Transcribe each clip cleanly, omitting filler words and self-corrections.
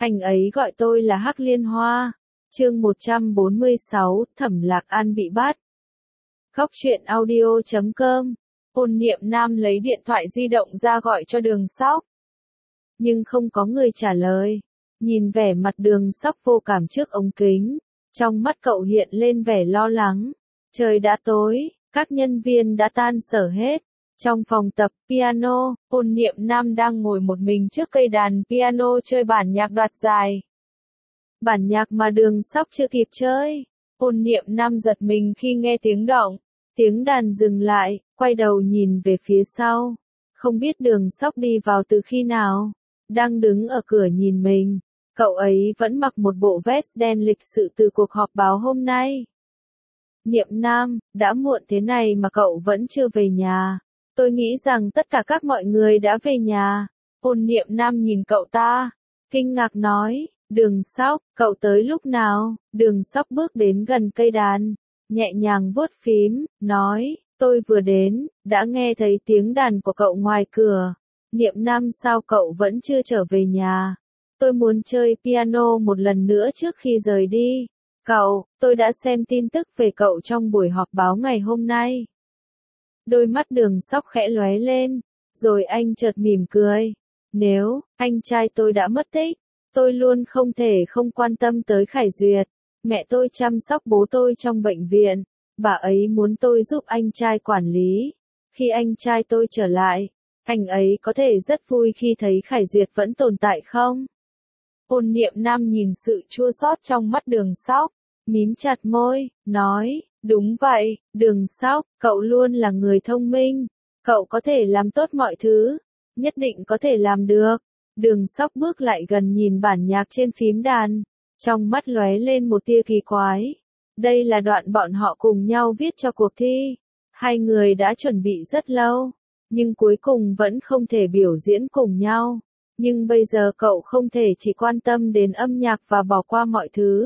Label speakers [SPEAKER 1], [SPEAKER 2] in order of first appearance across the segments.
[SPEAKER 1] Anh ấy gọi tôi là Hắc Liên Hoa. Chương 146, Thẩm Lạc An bị bắt. Góc truyện audio.com. Ôn Niệm Nam lấy điện thoại di động ra gọi cho Đường Sóc. Nhưng không có người trả lời. Nhìn vẻ mặt Đường Sóc vô cảm trước ống kính, trong mắt cậu hiện lên vẻ lo lắng. Trời đã tối, các nhân viên đã tan sở hết. Trong phòng tập piano, Ôn Niệm Nam đang ngồi một mình trước cây đàn piano chơi bản nhạc đoạt giải. Bản nhạc mà Đường Sóc chưa kịp chơi. Ôn Niệm Nam giật mình khi nghe tiếng động. Tiếng đàn dừng lại, quay đầu nhìn về phía sau. Không biết Đường Sóc đi vào từ khi nào. Đang đứng ở cửa nhìn mình. Cậu ấy vẫn mặc một bộ vest đen lịch sự từ cuộc họp báo hôm nay. Niệm Nam, đã muộn thế này mà cậu vẫn chưa về nhà. Tôi nghĩ rằng tất cả các mọi người đã về nhà. Ôn Niệm Nam nhìn cậu ta, kinh ngạc nói, Đường Sóc, cậu tới lúc nào? Đường Sóc bước đến gần cây đàn, nhẹ nhàng vuốt phím, nói, tôi vừa đến, đã nghe thấy tiếng đàn của cậu ngoài cửa. Niệm Nam, sao cậu vẫn chưa trở về nhà? Tôi muốn chơi piano một lần nữa trước khi rời đi. Cậu, tôi đã xem tin tức về cậu trong buổi họp báo ngày hôm nay. Đôi mắt Đường Sóc khẽ lóe lên, rồi anh chợt mỉm cười. Nếu anh trai tôi đã mất tích, tôi luôn không thể không quan tâm tới Khải Duyệt. Mẹ tôi chăm sóc bố tôi trong bệnh viện, bà ấy muốn tôi giúp anh trai quản lý. Khi anh trai tôi trở lại, anh ấy có thể rất vui khi thấy Khải Duyệt vẫn tồn tại không? Ôn Niệm Nam nhìn sự chua xót trong mắt Đường Sóc, mím chặt môi, nói, đúng vậy, Đường Sóc, cậu luôn là người thông minh, cậu có thể làm tốt mọi thứ, nhất định có thể làm được. Đường Sóc bước lại gần nhìn bản nhạc trên phím đàn, trong mắt lóe lên một tia kỳ quái. Đây là đoạn bọn họ cùng nhau viết cho cuộc thi. Hai người đã chuẩn bị rất lâu, nhưng cuối cùng vẫn không thể biểu diễn cùng nhau. Nhưng bây giờ cậu không thể chỉ quan tâm đến âm nhạc và bỏ qua mọi thứ.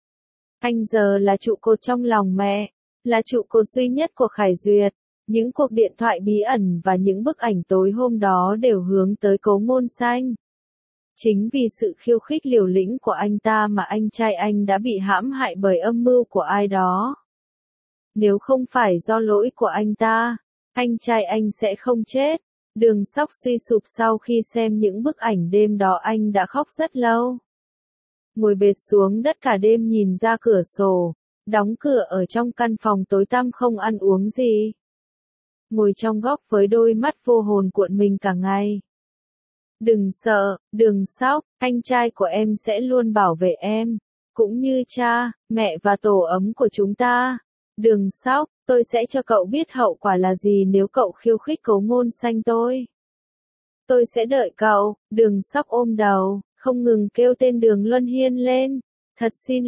[SPEAKER 1] Anh giờ là trụ cột trong lòng mẹ, là trụ cột duy nhất của Khải Duyệt. Những cuộc điện thoại bí ẩn và những bức ảnh tối hôm đó đều hướng tới Cố Ngôn Xanh. Chính vì sự khiêu khích liều lĩnh của anh ta mà anh trai anh đã bị hãm hại bởi âm mưu của ai đó. Nếu không phải do lỗi của anh ta, anh trai anh sẽ không chết. Đường Sóc suy sụp sau khi xem những bức ảnh đêm đó, anh đã khóc rất lâu. Ngồi bệt xuống đất cả đêm nhìn ra cửa sổ, đóng cửa ở trong căn phòng tối tăm không ăn uống gì. Ngồi trong góc với đôi mắt vô hồn cuộn mình cả ngày. Đừng sợ, Đường Sóc, anh trai của em sẽ luôn bảo vệ em, cũng như cha, mẹ và tổ ấm của chúng ta. Đường Sóc, tôi sẽ cho cậu biết hậu quả là gì nếu cậu khiêu khích Cố Ngôn Xanh tôi. Tôi sẽ đợi cậu. Đường Sóc ôm đầu, không ngừng kêu tên Đường Luân Hiên lên. Thật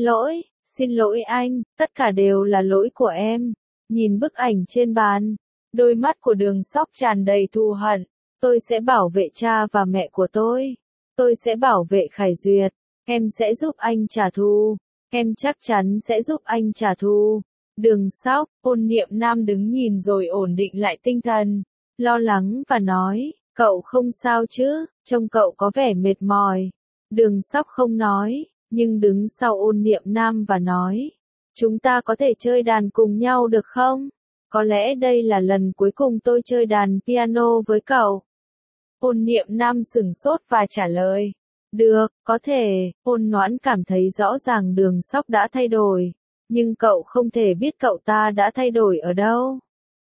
[SPEAKER 1] xin lỗi anh, tất cả đều là lỗi của em. Nhìn bức ảnh trên bàn, đôi mắt của Đường Sóc tràn đầy thù hận. Tôi sẽ bảo vệ cha và mẹ của tôi. Tôi sẽ bảo vệ Khải Duyệt. Em sẽ giúp anh trả thù. Em chắc chắn sẽ giúp anh trả thù. Đường Sóc, Ôn Niệm Nam đứng nhìn rồi ổn định lại tinh thần, lo lắng và nói, cậu không sao chứ, trông cậu có vẻ mệt mỏi. Đường Sóc không nói, nhưng đứng sau Ôn Niệm Nam và nói, chúng ta có thể chơi đàn cùng nhau được không? Có lẽ đây là lần cuối cùng tôi chơi đàn piano với cậu. Ôn Niệm Nam sửng sốt và trả lời, được, có thể. Ôn Noãn cảm thấy rõ ràng Đường Sóc đã thay đổi. Nhưng cậu không thể biết cậu ta đã thay đổi ở đâu.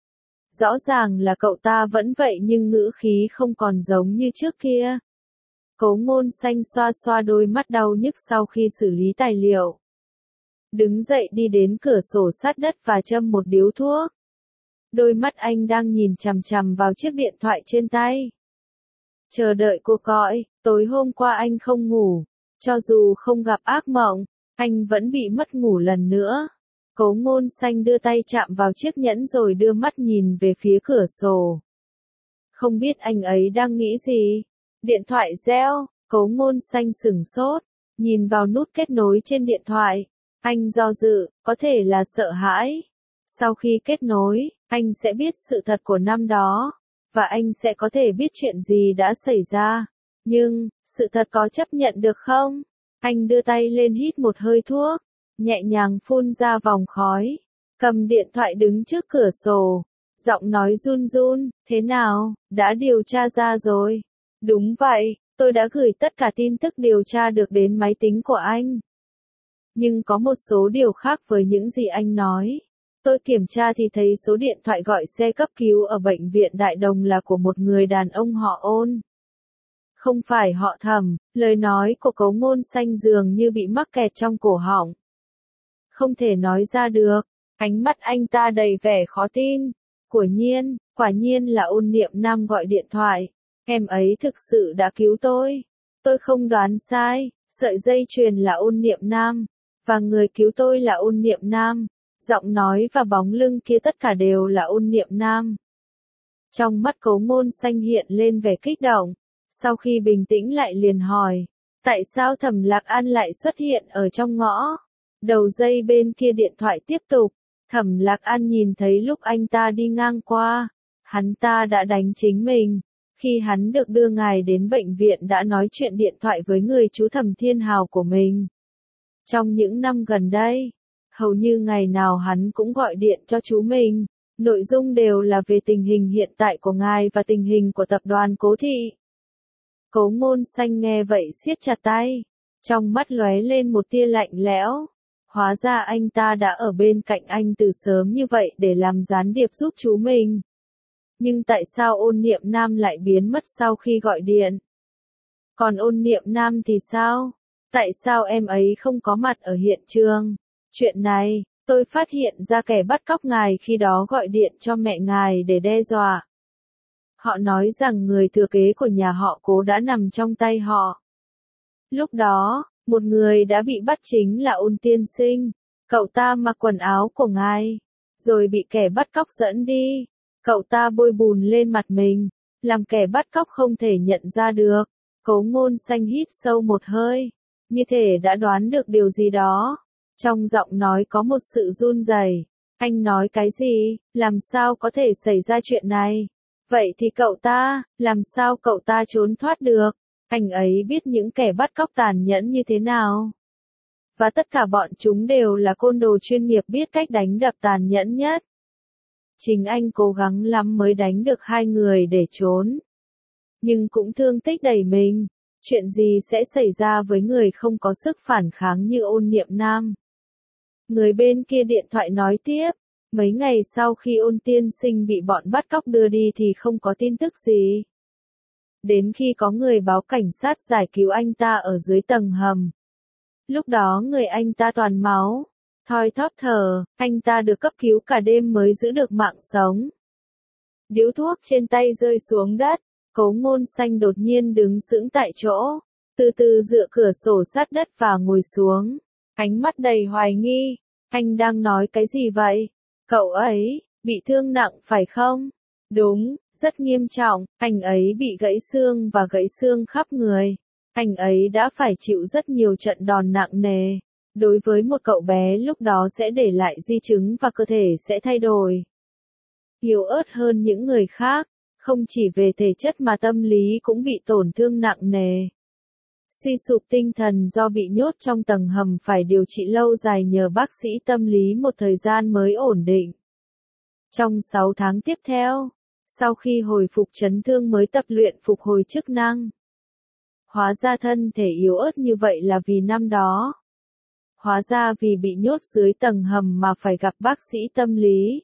[SPEAKER 1] Rõ ràng là cậu ta vẫn vậy nhưng ngữ khí không còn giống như trước kia. Cố Ngôn Xanh xoa xoa đôi mắt đau nhức sau khi xử lý tài liệu. Đứng dậy đi đến cửa sổ sát đất và châm một điếu thuốc. Đôi mắt anh đang nhìn chằm chằm vào chiếc điện thoại trên tay. Chờ đợi cuộc gọi, tối hôm qua anh không ngủ. Cho dù không gặp ác mộng, anh vẫn bị mất ngủ lần nữa. Cố Ngôn Xanh đưa tay chạm vào chiếc nhẫn rồi đưa mắt nhìn về phía cửa sổ. Không biết anh ấy đang nghĩ gì. Điện thoại reo, Cố Ngôn Xanh sửng sốt, nhìn vào nút kết nối trên điện thoại. Anh do dự, có thể là sợ hãi. Sau khi kết nối, anh sẽ biết sự thật của năm đó, và anh sẽ có thể biết chuyện gì đã xảy ra. Nhưng, sự thật có chấp nhận được không? Anh đưa tay lên hít một hơi thuốc, nhẹ nhàng phun ra vòng khói, cầm điện thoại đứng trước cửa sổ, giọng nói run run, thế nào, đã điều tra ra rồi? Đúng vậy, tôi đã gửi tất cả tin tức điều tra được đến máy tính của anh. Nhưng có một số điều khác với những gì anh nói. Tôi kiểm tra thì thấy số điện thoại gọi xe cấp cứu ở bệnh viện Đại Đồng là của một người đàn ông họ Ôn. Không phải họ Thẩm, lời nói của Cấu Ngôn Xanh dường như bị mắc kẹt trong cổ họng. Không thể nói ra được, ánh mắt anh ta đầy vẻ khó tin. Quả nhiên là Ôn Niệm Nam gọi điện thoại. Em ấy thực sự đã cứu tôi. Tôi không đoán sai, sợi dây chuyền là Ôn Niệm Nam, và người cứu tôi là Ôn Niệm Nam. Giọng nói và bóng lưng kia tất cả đều là Ôn Niệm Nam. Trong mắt Cấu Ngôn Xanh hiện lên vẻ kích động. Sau khi bình tĩnh lại liền hỏi, tại sao Thẩm Lạc An lại xuất hiện ở trong ngõ? Đầu dây bên kia điện thoại tiếp tục, Thẩm Lạc An nhìn thấy lúc anh ta đi ngang qua, hắn ta đã đánh chính mình. Khi hắn được đưa ngài đến bệnh viện đã nói chuyện điện thoại với người chú Thẩm Thiên Hào của mình. Trong những năm gần đây, hầu như ngày nào hắn cũng gọi điện cho chú mình. Nội dung đều là về tình hình hiện tại của ngài và tình hình của tập đoàn Cố Thị. Cấu Ngôn Xanh nghe vậy siết chặt tay, trong mắt lóe lên một tia lạnh lẽo. Hóa ra anh ta đã ở bên cạnh anh từ sớm như vậy để làm gián điệp giúp chú mình. Nhưng tại sao Ôn Niệm Nam lại biến mất sau khi gọi điện? Còn Ôn Niệm Nam thì sao? Tại sao em ấy không có mặt ở hiện trường? Chuyện này, tôi phát hiện ra kẻ bắt cóc ngài khi đó gọi điện cho mẹ ngài để đe dọa. Họ nói rằng người thừa kế của nhà họ Cố đã nằm trong tay họ. Lúc đó, một người đã bị bắt chính là Ôn tiên sinh. Cậu ta mặc quần áo của ngài, rồi bị kẻ bắt cóc dẫn đi. Cậu ta bôi bùn lên mặt mình, làm kẻ bắt cóc không thể nhận ra được. Cấu Ngôn Xanh hít sâu một hơi, như thể đã đoán được điều gì đó. Trong giọng nói có một sự run rẩy. Anh nói cái gì? Làm sao có thể xảy ra chuyện này? Vậy thì làm sao cậu ta trốn thoát được? Anh ấy biết những kẻ bắt cóc tàn nhẫn như thế nào. Và tất cả bọn chúng đều là côn đồ chuyên nghiệp biết cách đánh đập tàn nhẫn nhất. Chính anh cố gắng lắm mới đánh được hai người để trốn. Nhưng cũng thương tích đầy mình. Chuyện gì sẽ xảy ra với người không có sức phản kháng như Ôn Niệm Nam? Người bên kia điện thoại nói tiếp. Mấy ngày sau khi Ôn tiên sinh bị bọn bắt cóc đưa đi thì không có tin tức gì. Đến khi có người báo cảnh sát giải cứu anh ta ở dưới tầng hầm. Lúc đó người anh ta toàn máu, thoi thóp thở, anh ta được cấp cứu cả đêm mới giữ được mạng sống. Điếu thuốc trên tay rơi xuống đất, Cấu Ngôn Xanh đột nhiên đứng sững tại chỗ, từ từ dựa cửa sổ sát đất và ngồi xuống, ánh mắt đầy hoài nghi. Anh đang nói cái gì vậy? Cậu ấy, bị thương nặng phải không? Đúng, rất nghiêm trọng, anh ấy bị gãy xương và gãy xương khắp người. Anh ấy đã phải chịu rất nhiều trận đòn nặng nề. Đối với một cậu bé lúc đó sẽ để lại di chứng và cơ thể sẽ thay đổi. Yếu ớt hơn những người khác, không chỉ về thể chất mà tâm lý cũng bị tổn thương nặng nề. Suy sụp tinh thần do bị nhốt trong tầng hầm phải điều trị lâu dài nhờ bác sĩ tâm lý một thời gian mới ổn định. Trong 6 tháng tiếp theo, sau khi hồi phục chấn thương mới tập luyện phục hồi chức năng. Hóa ra thân thể yếu ớt như vậy là vì năm đó. Hóa ra vì bị nhốt dưới tầng hầm mà phải gặp bác sĩ tâm lý.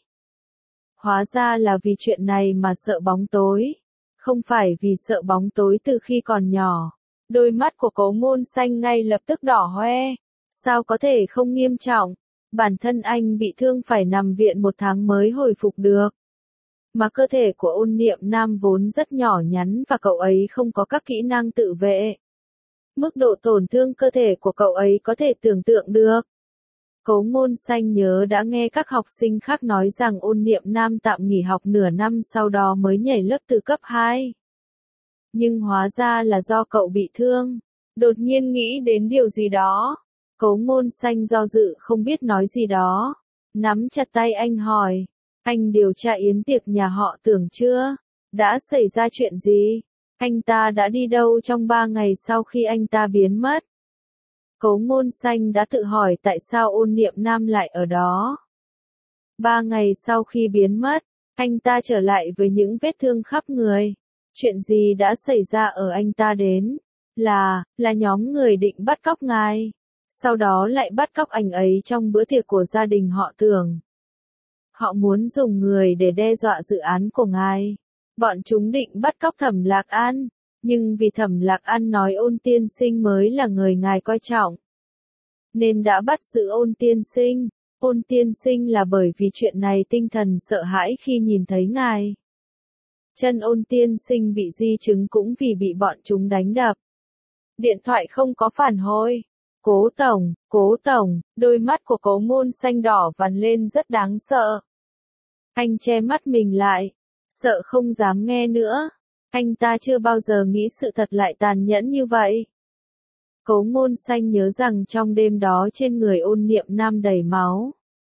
[SPEAKER 1] Hóa ra là vì chuyện này mà sợ bóng tối. Không phải vì sợ bóng tối từ khi còn nhỏ. Đôi mắt của Cấu Ngôn Xanh ngay lập tức đỏ hoe. Sao có thể không nghiêm trọng? Bản thân anh bị thương phải nằm viện 1 tháng mới hồi phục được. Mà cơ thể của Ôn Niệm Nam vốn rất nhỏ nhắn và cậu ấy không có các kỹ năng tự vệ. Mức độ tổn thương cơ thể của cậu ấy có thể tưởng tượng được. Cấu Ngôn Xanh nhớ đã nghe các học sinh khác nói rằng Ôn Niệm Nam tạm nghỉ học nửa năm sau đó mới nhảy lớp từ cấp 2. Nhưng hóa ra là do cậu bị thương. Đột nhiên nghĩ đến điều gì đó. Cấu Ngôn Xanh do dự không biết nói gì đó. Nắm chặt tay anh hỏi. Anh điều tra yến tiệc nhà họ Tưởng chưa? Đã xảy ra chuyện gì? Anh ta đã đi đâu trong 3 ngày sau khi anh ta biến mất? Cố Ngôn Xanh đã tự hỏi tại sao Ôn Niệm Nam lại ở đó. 3 ngày sau khi biến mất, anh ta trở lại với những vết thương khắp người. Chuyện gì đã xảy ra ở anh ta đến? Là nhóm người định bắt cóc ngài. Sau đó lại bắt cóc anh ấy trong bữa tiệc của gia đình họ Tưởng. Họ muốn dùng người để đe dọa dự án của ngài. Bọn chúng định bắt cóc Thẩm Lạc An, nhưng vì Thẩm Lạc An nói Ôn tiên sinh mới là người ngài coi trọng, nên đã bắt giữ Ôn tiên sinh. Ôn tiên sinh là bởi vì chuyện này tinh thần sợ hãi khi nhìn thấy ngài. Chân Ôn tiên sinh bị di chứng cũng vì bị bọn chúng đánh đập. Điện thoại không có phản hồi. Cố tổng, đôi mắt của Cố Ngôn Xanh đỏ vằn lên rất đáng sợ. Anh che mắt mình lại, sợ không dám nghe nữa. Anh ta chưa bao giờ nghĩ sự thật lại tàn nhẫn như vậy. Cố Ngôn Xanh nhớ rằng trong đêm đó trên người Ôn Niệm Nam đầy máu.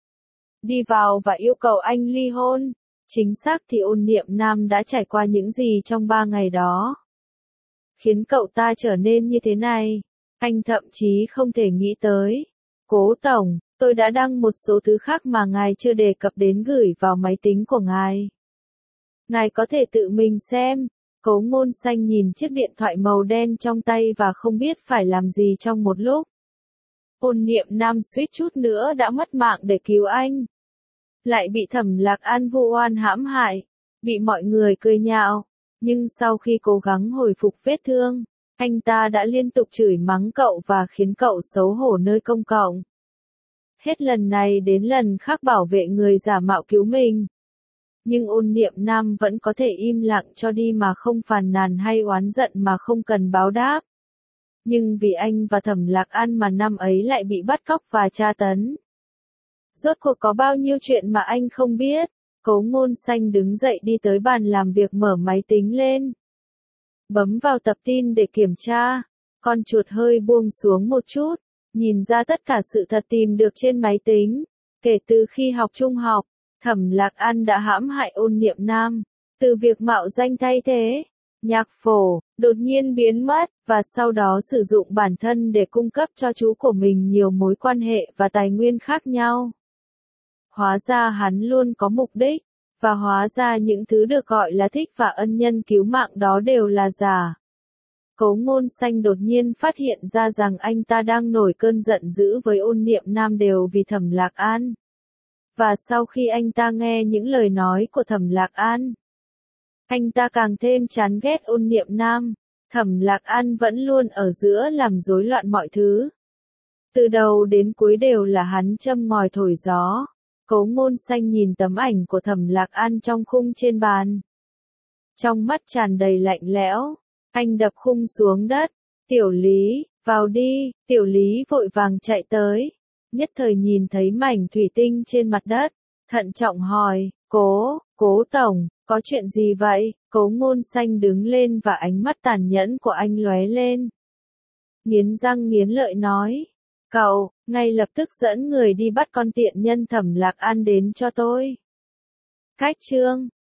[SPEAKER 1] Đi vào và yêu cầu anh ly hôn. Chính xác thì Ôn Niệm Nam đã trải qua những gì trong 3 ngày đó, khiến cậu ta trở nên như thế này. Anh thậm chí không thể nghĩ tới. Cố tổng, tôi đã đăng một số thứ khác mà ngài chưa đề cập đến gửi vào máy tính của ngài. Ngài có thể tự mình xem. Cố Ngôn Xanh nhìn chiếc điện thoại màu đen trong tay và không biết phải làm gì trong một lúc. Ôn Niệm Nam suýt chút nữa đã mất mạng để cứu anh. Lại bị Thẩm Lạc An vu oan hãm hại, bị mọi người cười nhạo. Nhưng sau khi cố gắng hồi phục vết thương, anh ta đã liên tục chửi mắng cậu và khiến cậu xấu hổ nơi công cộng. Hết lần này đến lần khác bảo vệ người giả mạo cứu mình. Nhưng Ôn Niệm Nam vẫn có thể im lặng cho đi mà không phàn nàn hay oán giận mà không cần báo đáp. Nhưng vì anh và Thẩm Lạc An mà năm ấy lại bị bắt cóc và tra tấn. Rốt cuộc có bao nhiêu chuyện mà anh không biết. Cố Ngôn Xanh đứng dậy đi tới bàn làm việc mở máy tính lên. Bấm vào tập tin để kiểm tra. Con chuột hơi buông xuống một chút, nhìn ra tất cả sự thật tìm được trên máy tính. Kể từ khi học trung học, Thẩm Lạc An đã hãm hại Ôn Niệm Nam. Từ việc mạo danh thay thế, nhạc phổ, đột nhiên biến mất, và sau đó sử dụng bản thân để cung cấp cho chú của mình nhiều mối quan hệ và tài nguyên khác nhau. Hóa ra hắn luôn có mục đích, và hóa ra những thứ được gọi là thích và ân nhân cứu mạng đó đều là giả. Cố Ngôn Xanh đột nhiên phát hiện ra rằng anh ta đang nổi cơn giận dữ với Ôn Niệm Nam đều vì Thẩm Lạc An. Và sau khi anh ta nghe những lời nói của Thẩm Lạc An, anh ta càng thêm chán ghét Ôn Niệm Nam. Thẩm Lạc An vẫn luôn ở giữa làm rối loạn mọi thứ. Từ đầu đến cuối đều là hắn châm ngòi thổi gió. Cố Ngôn Xanh nhìn tấm ảnh của Thẩm Lạc An trong khung trên bàn. Trong mắt tràn đầy lạnh lẽo, anh đập khung xuống đất. Tiểu Lý, vào đi. Tiểu Lý vội vàng chạy tới. Nhất thời nhìn thấy mảnh thủy tinh trên mặt đất. Thận trọng hỏi, Cố tổng, có chuyện gì vậy? Cố Ngôn Xanh đứng lên và ánh mắt tàn nhẫn của anh lóe lên. Nghiến răng nghiến lợi nói. Cậu, ngay lập tức dẫn người đi bắt con tiện nhân Thẩm Lạc An đến cho tôi. Cách chương